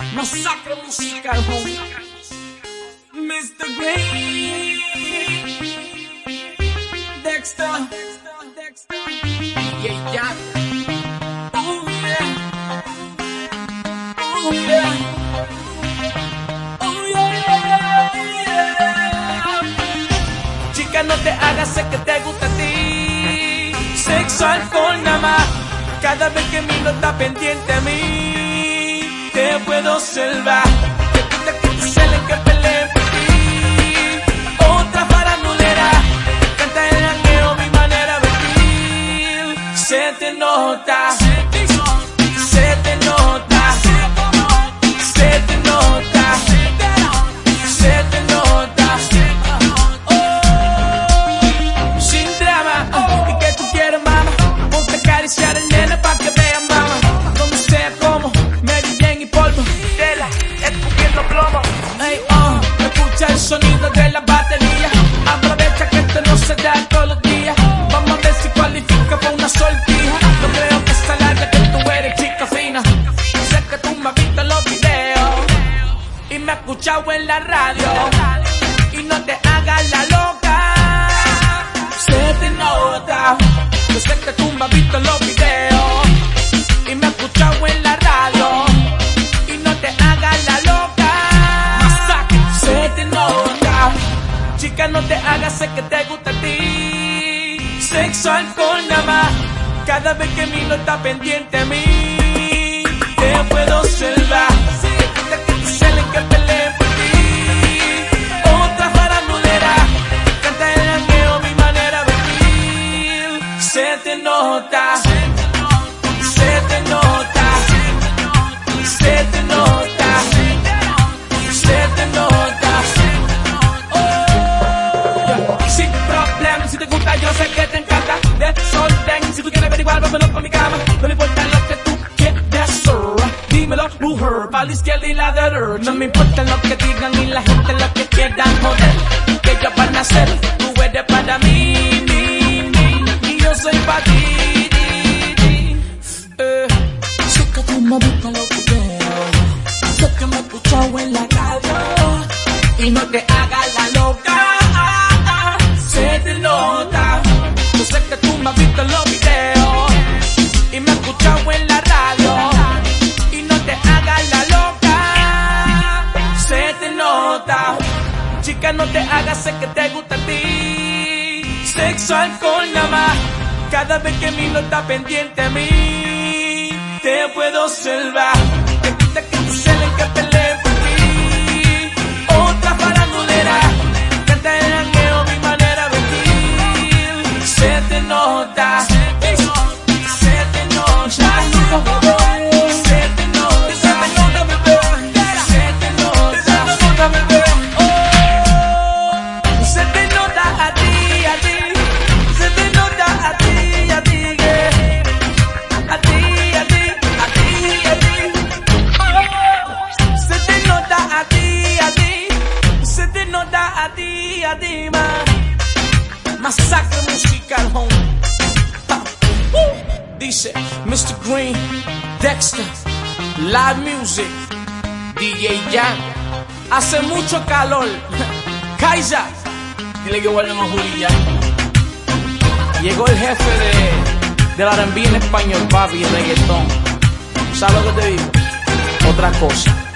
Masacre musical, home. Mr. Green, Dexter, yeah, yeah. Oh yeah, oh yeah, oh yeah, yeah. Chica, no te hagas, sé que te gusta a ti. Sexo, alcohol, nada más. Cada vez que miro está pendiente a mí. Te puedo salvar. Te gusta que te celen, que peleen por ti. Otra farandulera canta el jangueo, mi manera de vestir. Se te nota, se te nota, se te nota, se te nota. Oh, sin drama. ¿Y qué tú quieres, mama? Ponte a acariciar el nene pa' que vean, mama. Donde sea como Mary Jane y polvo, tela, escupiendo plomo. Hey, escucha el sonido de la batería. Aprovecha que esto no se da todos los días. Vamos a ver si cualifica para una sortija. No creo que se larga, que tú eres chica fina. Sé que tú me has visto en los videos y me has escuchado en la radio. Y no te hagas la loca, se te nota. Yo sé que tú me has visto en los videos y me has escuchado en la radio. Y no te hagas la loca, se te nota. Chica, no te hagas, sé que te gusta a ti. Sexo, alcohol, nada más. Cada vez que miro está pendiente a mí. Te puedo salvar. Te gusta que te celen, que peleen por ti. Otra farandulera canta el jangueo, mi manera de vivir. Se te nota, se te nota, se te nota, se te nota. Oh, sin problema, si te gusta yo sé que te encanta. Desorden, si tú quieres averiguar, vámonos pa' mi cama. No me importa lo que tú quieras, sir. Dímelo, mujer, pa' la izquierda y la derecha. No me importa lo que digan y la gente lo que quieran joder. Que ellos van a hacer, tú eres para mí, y yo soy para ti. Sé que tú me gustas lo que veo, sé que me he escuchado en la radio. Y no te hagas la loca, se te nota. Yo sé que tú me has visto en los videos y me has escuchado en la radio. Y no te hagas la loca, se te nota. Chica, no te hagas, sé que te gusta a ti. Sexo, alcohol, nada más. Cada vez que miro está pendiente a mí. Te puedo salvar. Te gusta que te celen, que peleen por ti. Otra farandulera canta el jangueo, mi manera de vestir. Se te nota, se te nota, se te nota, se te nota, bebé, se te nota, bebé. Oh, se te nota a ti, a ti. Se te nota a ti, a ti, yeah. A ti, a ti, a ti, a ti. Oh, se te nota a ti, a ti. Se te nota a ti, a ti, man. Masacre musical, home. Dice Mr. Green, Dexter, Live Music, DJ Jan. Hace mucho calor. Kaiser, dile que vuelven a Julia. Llegó el jefe del R&B en español, papi, y reggaetón. ¿Sabes lo que te digo? Otra cosa.